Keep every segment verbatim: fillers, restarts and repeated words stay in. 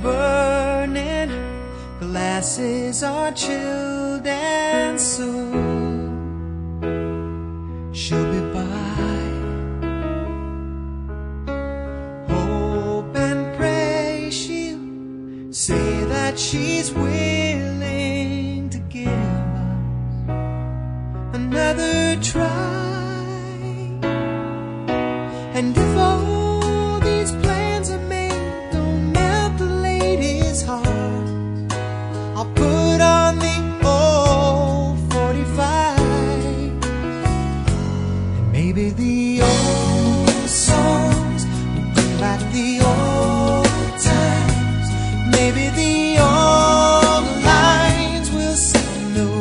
burning, glasses are chilled, and soon she'll be by. Hope and pray she'll say that she's willing to give us another try. And if all these plans are made don't melt the lady's heart, I'll put on the old forty-five, and maybe the old songs will bring back the old times. Maybe the old lines will sound new.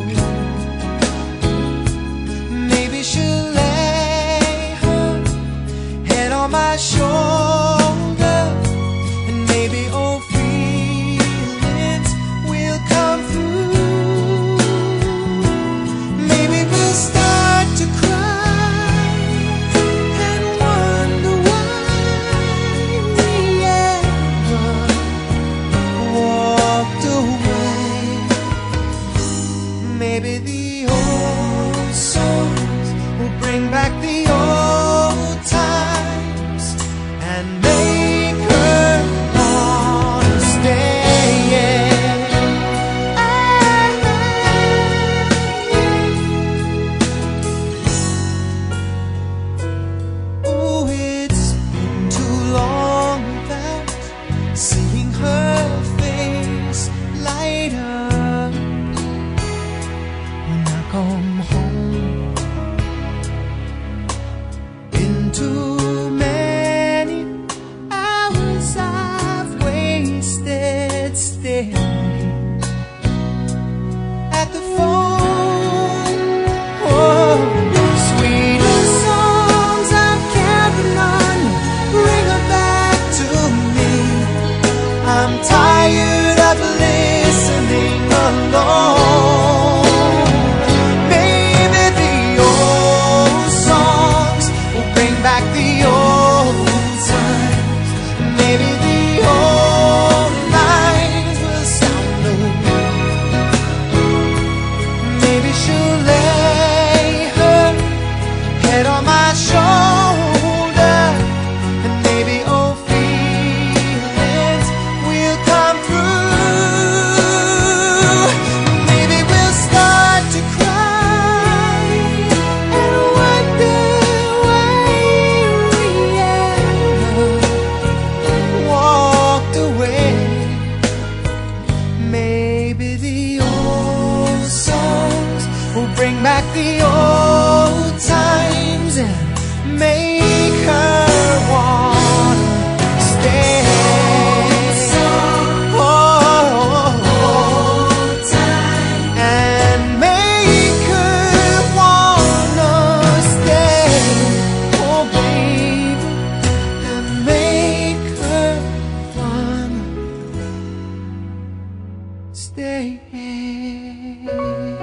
Maybe she'll lay her head on my shoulder, and maybe old feelings will come through. Maybe we'll start to cry and wonder why we ever walked away. Maybe the old songs will bring back the old times and make her wanna stay. Oh, it's been too long without seeing her face light up. When I come home, been too many hours I've wasted staring at the phone. Oh, sweetest songs I've carried on, bring her back to me. I'm tired of listening alone. Maybe the old songs will bring back the old times. Maybe the old lines will sound new. Maybe she'll lay her head on my shoulder, and maybe old feelings will come through. Maybe we'll start to cry and wonder why we ever walked away. Maybe the old songs will bring back the old times and make her wanna stay. And make her wanna stay. Oh, baby, and make her wanna stay.